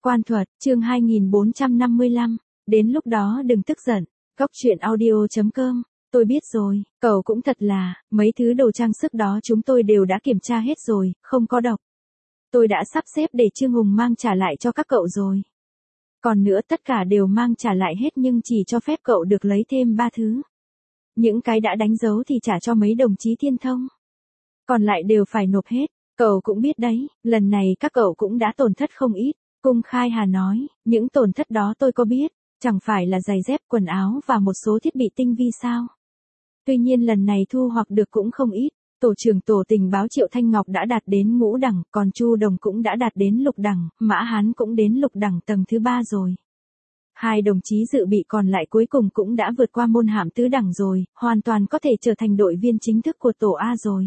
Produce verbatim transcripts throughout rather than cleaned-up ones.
Quan thuật, chương hai nghìn bốn trăm năm mươi lăm, đến lúc đó đừng tức giận. Góc truyện audio chấm com, tôi biết rồi, cậu cũng thật là, mấy thứ đồ trang sức đó chúng tôi đều đã kiểm tra hết rồi, không có độc. Tôi đã sắp xếp để Trương Hùng mang trả lại cho các cậu rồi. Còn nữa tất cả đều mang trả lại hết nhưng chỉ cho phép cậu được lấy thêm ba thứ. Những cái đã đánh dấu thì trả cho mấy đồng chí thiên thông. Còn lại đều phải nộp hết, cậu cũng biết đấy, lần này các cậu cũng đã tổn thất không ít. Cung Khai Hà nói, những tổn thất đó tôi có biết, chẳng phải là giày dép, quần áo và một số thiết bị tinh vi sao. Tuy nhiên lần này thu hoạch được cũng không ít, tổ trưởng tổ tình báo Triệu Thanh Ngọc đã đạt đến ngũ đẳng, còn Chu Đồng cũng đã đạt đến lục đẳng, Mã Hán cũng đến lục đẳng tầng thứ ba rồi. Hai đồng chí dự bị còn lại cuối cùng cũng đã vượt qua môn hàm tứ đẳng rồi, hoàn toàn có thể trở thành đội viên chính thức của tổ A rồi.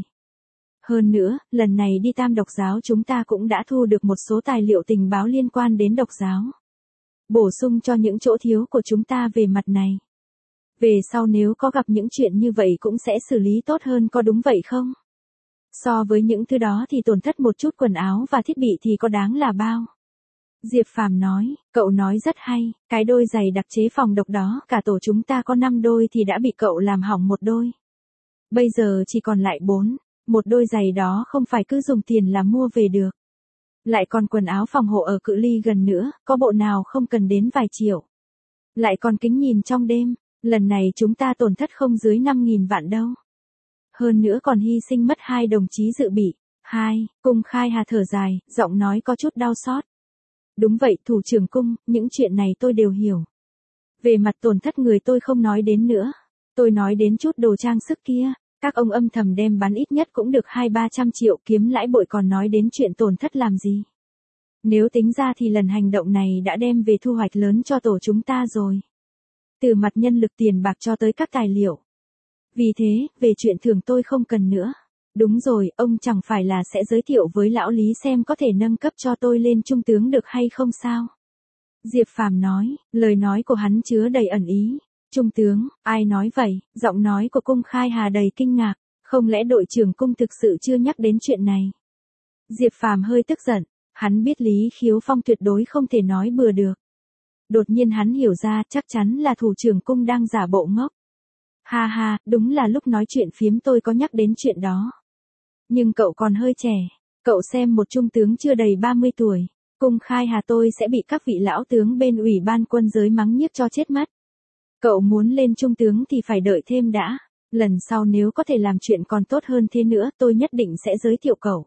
Hơn nữa, lần này đi Tam Độc Giáo chúng ta cũng đã thu được một số tài liệu tình báo liên quan đến độc giáo. Bổ sung cho những chỗ thiếu của chúng ta về mặt này. Về sau nếu có gặp những chuyện như vậy cũng sẽ xử lý tốt hơn, có đúng vậy không? So với những thứ đó thì tổn thất một chút quần áo và thiết bị thì có đáng là bao? Diệp Phàm nói, cậu nói rất hay, cái đôi giày đặc chế phòng độc đó, cả tổ chúng ta có năm đôi thì đã bị cậu làm hỏng một đôi. Bây giờ chỉ còn lại bốn. Một đôi giày đó không phải cứ dùng tiền là mua về được. Lại còn quần áo phòng hộ ở cự ly gần nữa, có bộ nào không cần đến vài triệu. Lại còn kính nhìn trong đêm, lần này chúng ta tổn thất không dưới năm nghìn vạn đâu. Hơn nữa còn hy sinh mất hai đồng chí dự bị. Hai, Cung Khai Hà thở dài, giọng nói có chút đau xót. Đúng vậy thủ trưởng Cung, những chuyện này tôi đều hiểu. Về mặt tổn thất người tôi không nói đến nữa. Tôi nói đến chút đồ trang sức kia. Các ông âm thầm đem bán ít nhất cũng được hai ba trăm triệu, kiếm lãi bội còn nói đến chuyện tổn thất làm gì. Nếu tính ra thì lần hành động này đã đem về thu hoạch lớn cho tổ chúng ta rồi. Từ mặt nhân lực tiền bạc cho tới các tài liệu. Vì thế, về chuyện thưởng tôi không cần nữa. Đúng rồi, ông chẳng phải là sẽ giới thiệu với lão Lý xem có thể nâng cấp cho tôi lên trung tướng được hay không sao? Diệp Phàm nói, lời nói của hắn chứa đầy ẩn ý. Trung tướng, ai nói vậy? Giọng nói của Cung Khai Hà đầy kinh ngạc, không lẽ đội trưởng Cung thực sự chưa nhắc đến chuyện này? Diệp Phàm hơi tức giận, hắn biết Lý Khiếu Phong tuyệt đối không thể nói bừa được. Đột nhiên hắn hiểu ra chắc chắn là thủ trưởng Cung đang giả bộ ngốc. Ha ha, đúng là lúc nói chuyện phiếm tôi có nhắc đến chuyện đó. Nhưng cậu còn hơi trẻ, cậu xem một trung tướng chưa đầy ba mươi tuổi, Cung Khai Hà tôi sẽ bị các vị lão tướng bên ủy ban quân giới mắng nhiếc cho chết mất. Cậu muốn lên trung tướng thì phải đợi thêm đã, lần sau nếu có thể làm chuyện còn tốt hơn thế nữa tôi nhất định sẽ giới thiệu cậu.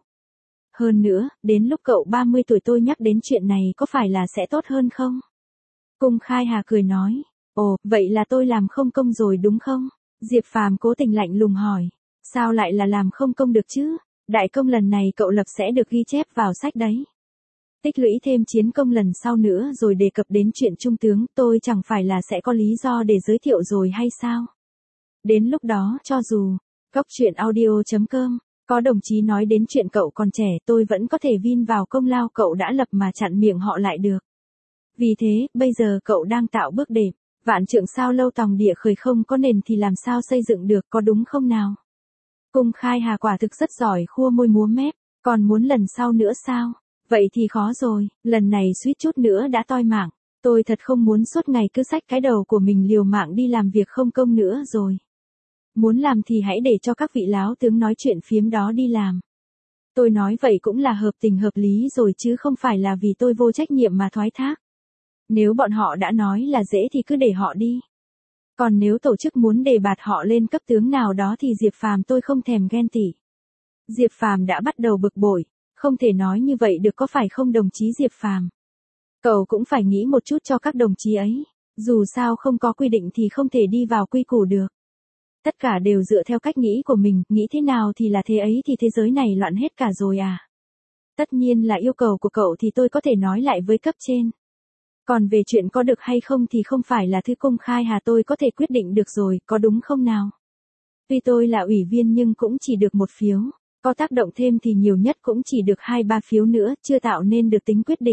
Hơn nữa, đến lúc cậu ba mươi tuổi tôi nhắc đến chuyện này có phải là sẽ tốt hơn không? Cung Khai Hà cười nói, ồ, vậy là tôi làm không công rồi đúng không? Diệp Phàm cố tình lạnh lùng hỏi, sao lại là làm không công được chứ? Đại công lần này cậu lập sẽ được ghi chép vào sách đấy. Tích lũy thêm chiến công lần sau nữa rồi đề cập đến chuyện trung tướng, tôi chẳng phải là sẽ có lý do để giới thiệu rồi hay sao? Đến lúc đó, cho dù, góc truyện audio chấm com, có đồng chí nói đến chuyện cậu còn trẻ tôi vẫn có thể vin vào công lao cậu đã lập mà chặn miệng họ lại được. Vì thế, bây giờ cậu đang tạo bước đệm, vạn trượng sao lâu tòng địa khởi không có nền thì làm sao xây dựng được, có đúng không nào? Cung Khai Hà quả thực rất giỏi khua môi múa mép, còn muốn lần sau nữa sao? Vậy thì khó rồi, lần này suýt chút nữa đã toi mạng, tôi thật không muốn suốt ngày cứ xách cái đầu của mình liều mạng đi làm việc không công nữa rồi. Muốn làm thì hãy để cho các vị láo tướng nói chuyện phiếm đó đi làm. Tôi nói vậy cũng là hợp tình hợp lý rồi chứ không phải là vì tôi vô trách nhiệm mà thoái thác. Nếu bọn họ đã nói là dễ thì cứ để họ đi. Còn nếu tổ chức muốn đề bạt họ lên cấp tướng nào đó thì Diệp Phàm tôi không thèm ghen tị. Diệp Phàm đã bắt đầu bực bội. Không thể nói như vậy được có phải không đồng chí Diệp Phàm? Cậu cũng phải nghĩ một chút cho các đồng chí ấy, dù sao không có quy định thì không thể đi vào quy củ được. Tất cả đều dựa theo cách nghĩ của mình, nghĩ thế nào thì là thế ấy thì thế giới này loạn hết cả rồi à. Tất nhiên là yêu cầu của cậu thì tôi có thể nói lại với cấp trên. Còn về chuyện có được hay không thì không phải là thứ Cung Khai Hà tôi có thể quyết định được rồi, có đúng không nào? Tuy tôi là ủy viên nhưng cũng chỉ được một phiếu. Có tác động thêm thì nhiều nhất cũng chỉ được hai ba phiếu nữa, chưa tạo nên được tính quyết định.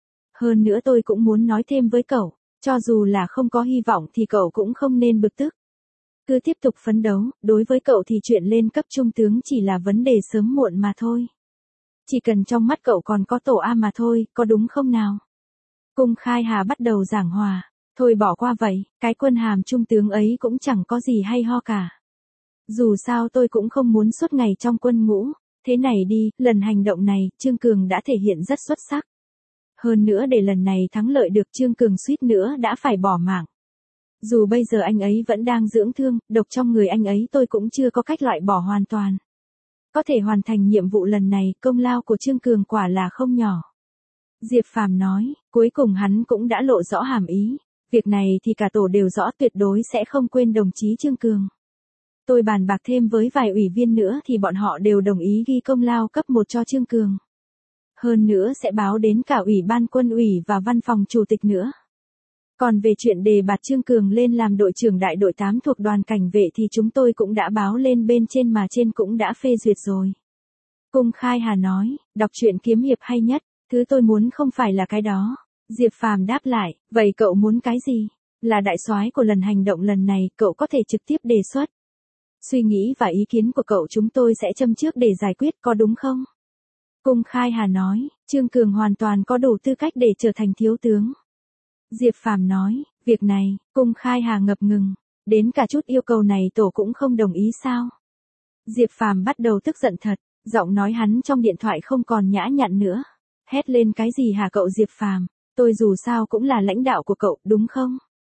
Hơn nữa tôi cũng muốn nói thêm với cậu, cho dù là không có hy vọng thì cậu cũng không nên bực tức. Cứ tiếp tục phấn đấu, đối với cậu thì chuyện lên cấp trung tướng chỉ là vấn đề sớm muộn mà thôi. Chỉ cần trong mắt cậu còn có tổ A mà thôi, có đúng không nào? Cung Khai Hà bắt đầu giảng hòa. Thôi bỏ qua vậy, cái quân hàm trung tướng ấy cũng chẳng có gì hay ho cả. Dù sao tôi cũng không muốn suốt ngày trong quân ngũ. Thế này đi, lần hành động này, Trương Cường đã thể hiện rất xuất sắc. Hơn nữa để lần này thắng lợi được, Trương Cường suýt nữa đã phải bỏ mạng. Dù bây giờ anh ấy vẫn đang dưỡng thương, độc trong người anh ấy tôi cũng chưa có cách loại bỏ hoàn toàn. Có thể hoàn thành nhiệm vụ lần này, công lao của Trương Cường quả là không nhỏ. Diệp Phàm nói, cuối cùng hắn cũng đã lộ rõ hàm ý. Việc này thì cả tổ đều rõ, tuyệt đối sẽ không quên đồng chí Trương Cường. Tôi bàn bạc thêm với vài ủy viên nữa thì bọn họ đều đồng ý ghi công lao cấp một cho Trương Cường. Hơn nữa sẽ báo đến cả ủy ban quân ủy và văn phòng chủ tịch nữa. Còn về chuyện đề bạt Trương Cường lên làm đội trưởng đại đội tám thuộc đoàn cảnh vệ thì chúng tôi cũng đã báo lên bên trên mà trên cũng đã phê duyệt rồi. Cung Khai Hà nói, đọc truyện kiếm hiệp hay nhất, thứ tôi muốn không phải là cái đó. Diệp Phàm đáp lại, vậy cậu muốn cái gì? Là đại soái của lần hành động lần này, cậu có thể trực tiếp đề xuất. Suy nghĩ và ý kiến của cậu chúng tôi sẽ châm trước để giải quyết, có đúng không? Cung Khai Hà nói, Trương Cường hoàn toàn có đủ tư cách để trở thành thiếu tướng. Diệp Phàm nói, việc này, Cung Khai Hà ngập ngừng, đến cả chút yêu cầu này tổ cũng không đồng ý sao? Diệp Phàm bắt đầu tức giận thật, giọng nói hắn trong điện thoại không còn nhã nhặn nữa. Hét lên cái gì hả cậu Diệp Phàm, tôi dù sao cũng là lãnh đạo của cậu, đúng không?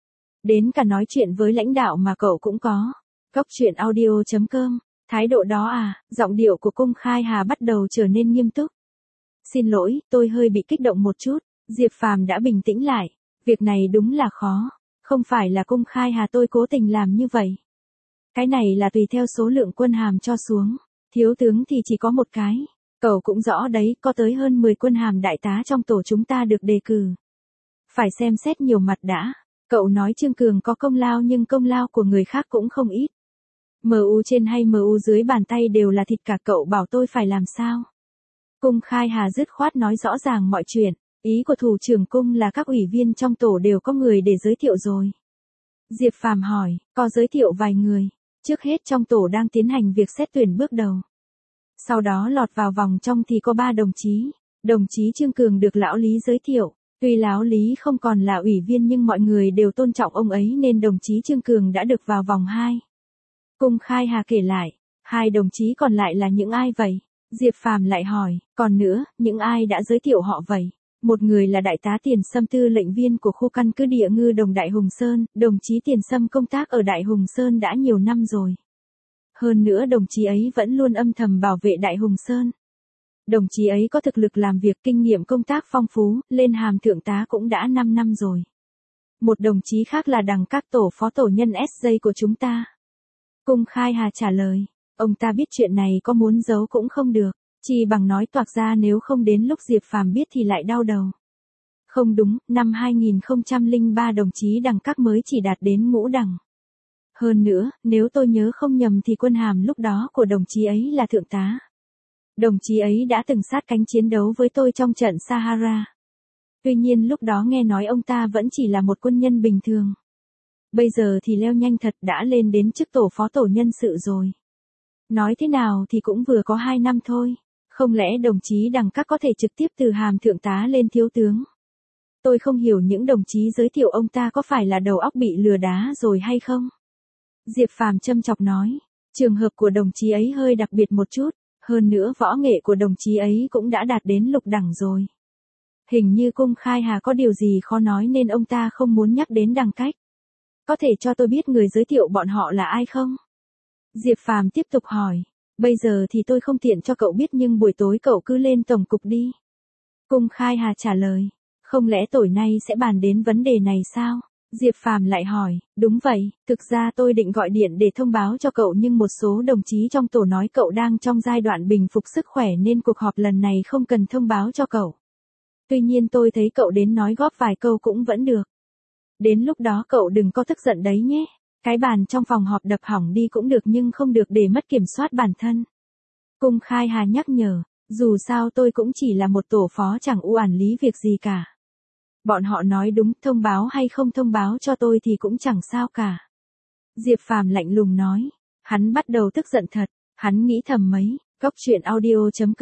Đến cả nói chuyện với lãnh đạo mà cậu cũng có. Cóc truyện audio chấm com, thái độ đó à, giọng điệu của Cung Khai Hà bắt đầu trở nên nghiêm túc. Xin lỗi, tôi hơi bị kích động một chút. Diệp Phàm đã bình tĩnh lại. Việc này đúng là khó. Không phải là Cung Khai Hà tôi cố tình làm như vậy. Cái này là tùy theo số lượng quân hàm cho xuống. Thiếu tướng thì chỉ có một cái. Cậu cũng rõ đấy, có tới hơn mười quân hàm đại tá trong tổ chúng ta được đề cử. Phải xem xét nhiều mặt đã. Cậu nói Trương Cường có công lao nhưng công lao của người khác cũng không ít. em u trên hay em u dưới bàn tay đều là thịt cả, cậu bảo tôi phải làm sao? Cung Khai Hà dứt khoát nói rõ ràng mọi chuyện. Ý của thủ trưởng cung là các ủy viên trong tổ đều có người để giới thiệu rồi. Diệp Phàm hỏi, có giới thiệu vài người. Trước hết trong tổ đang tiến hành việc xét tuyển bước đầu. Sau đó lọt vào vòng trong thì có ba đồng chí. Đồng chí Trương Cường được lão Lý giới thiệu. Tuy lão Lý không còn là ủy viên nhưng mọi người đều tôn trọng ông ấy nên đồng chí Trương Cường đã được vào vòng hai. Cung Khai Hà kể lại, hai đồng chí còn lại là những ai vậy? Diệp Phàm lại hỏi, còn nữa, những ai đã giới thiệu họ vậy? Một người là đại tá Tiền Sâm tư lệnh viên của khu căn cứ địa ngư Đồng Đại Hùng Sơn, đồng chí Tiền Sâm công tác ở Đại Hùng Sơn đã nhiều năm rồi. Hơn nữa đồng chí ấy vẫn luôn âm thầm bảo vệ Đại Hùng Sơn. Đồng chí ấy có thực lực làm việc, kinh nghiệm công tác phong phú, lên hàm thượng tá cũng đã năm năm rồi. Một đồng chí khác là Đằng Các tổ phó tổ nhân ét gi của chúng ta. Cung Khai Hà trả lời, ông ta biết chuyện này có muốn giấu cũng không được, chỉ bằng nói toạc ra, nếu không đến lúc Diệp Phàm biết thì lại đau đầu. Không đúng, năm hai nghìn không trăm lẻ ba đồng chí Đằng Các mới chỉ đạt đến ngũ đẳng. Hơn nữa, nếu tôi nhớ không nhầm thì quân hàm lúc đó của đồng chí ấy là thượng tá. Đồng chí ấy đã từng sát cánh chiến đấu với tôi trong trận Sahara. Tuy nhiên lúc đó nghe nói ông ta vẫn chỉ là một quân nhân bình thường. Bây giờ thì leo nhanh thật, đã lên đến chức tổ phó tổ nhân sự rồi. Nói thế nào thì cũng vừa có hai năm thôi. Không lẽ đồng chí Đằng Các có thể trực tiếp từ hàm thượng tá lên thiếu tướng? Tôi không hiểu những đồng chí giới thiệu ông ta có phải là đầu óc bị lừa đá rồi hay không? Diệp Phàm châm chọc nói, trường hợp của đồng chí ấy hơi đặc biệt một chút. Hơn nữa võ nghệ của đồng chí ấy cũng đã đạt đến lục đẳng rồi. Hình như Cung Khai Hà có điều gì khó nói nên ông ta không muốn nhắc đến Đằng Cách. Có thể cho tôi biết người giới thiệu bọn họ là ai không? Diệp Phàm tiếp tục hỏi. Bây giờ thì tôi không tiện cho cậu biết nhưng buổi tối cậu cứ lên tổng cục đi. Cung Khai Hà trả lời. Không lẽ tối nay sẽ bàn đến vấn đề này sao? Diệp Phàm lại hỏi, đúng vậy, thực ra tôi định gọi điện để thông báo cho cậu nhưng một số đồng chí trong tổ nói cậu đang trong giai đoạn bình phục sức khỏe nên cuộc họp lần này không cần thông báo cho cậu. Tuy nhiên tôi thấy cậu đến nói góp vài câu cũng vẫn được. Đến lúc đó cậu đừng có tức giận đấy nhé. Cái bàn trong phòng họp đập hỏng đi cũng được nhưng không được để mất kiểm soát bản thân. Cung Khai Hà nhắc nhở, dù sao tôi cũng chỉ là một tổ phó chẳng oản lý việc gì cả. Bọn họ nói đúng, thông báo hay không thông báo cho tôi thì cũng chẳng sao cả. Diệp Phàm lạnh lùng nói. Hắn bắt đầu tức giận thật. Hắn nghĩ thầm mấy. Cóc truyện audio chấm com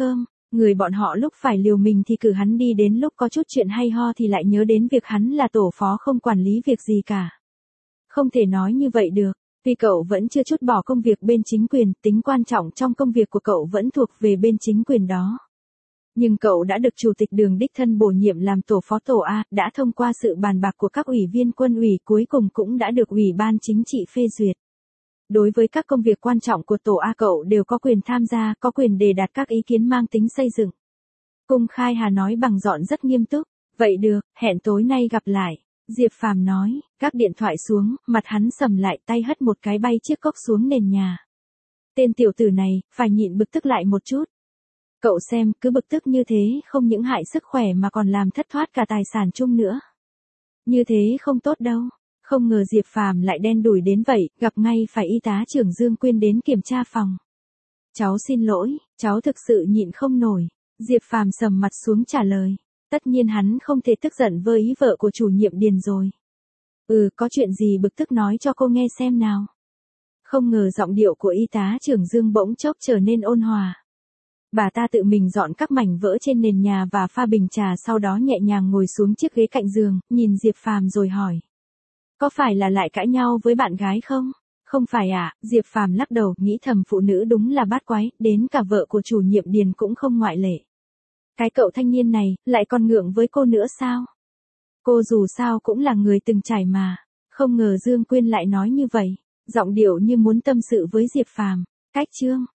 Người bọn họ lúc phải liều mình thì cử hắn đi, đến lúc có chút chuyện hay ho thì lại nhớ đến việc hắn là tổ phó không quản lý việc gì cả. Không thể nói như vậy được, vì cậu vẫn chưa trút bỏ công việc bên chính quyền, tính quan trọng trong công việc của cậu vẫn thuộc về bên chính quyền đó. Nhưng cậu đã được Chủ tịch Đường đích thân bổ nhiệm làm tổ phó tổ A, đã thông qua sự bàn bạc của các ủy viên quân ủy, cuối cùng cũng đã được Ủy ban Chính trị phê duyệt. Đối với các công việc quan trọng của tổ A cậu đều có quyền tham gia, có quyền đề đạt các ý kiến mang tính xây dựng. Cung Khai Hà nói bằng giọng rất nghiêm túc, vậy được, hẹn tối nay gặp lại. Diệp Phàm nói, gác điện thoại xuống, mặt hắn sầm lại, tay hất một cái bay chiếc cốc xuống nền nhà. Tên tiểu tử này, phải nhịn bực tức lại một chút. Cậu xem, cứ bực tức như thế không những hại sức khỏe mà còn làm thất thoát cả tài sản chung nữa. Như thế không tốt đâu. Không ngờ Diệp Phàm lại đen đủi đến vậy, gặp ngay phải y tá trưởng Dương Quyên đến kiểm tra phòng. Cháu xin lỗi, cháu thực sự nhịn không nổi. Diệp Phàm sầm mặt xuống trả lời. Tất nhiên hắn không thể tức giận với ý vợ của chủ nhiệm Điền rồi. Ừ, có chuyện gì bực tức nói cho cô nghe xem nào. Không ngờ giọng điệu của y tá trưởng Dương bỗng chốc trở nên ôn hòa. Bà ta tự mình dọn các mảnh vỡ trên nền nhà và pha bình trà, sau đó nhẹ nhàng ngồi xuống chiếc ghế cạnh giường, nhìn Diệp Phàm rồi hỏi. Có phải là lại cãi nhau với bạn gái không? Không phải ạ, à? Diệp Phàm lắc đầu, nghĩ thầm phụ nữ đúng là bát quái, đến cả vợ của chủ nhiệm Điền cũng không ngoại lệ. Cái cậu thanh niên này, lại còn ngượng với cô nữa sao? Cô dù sao cũng là người từng trải mà. Không ngờ Dương Quyên lại nói như vậy, giọng điệu như muốn tâm sự với Diệp Phàm. Cách chương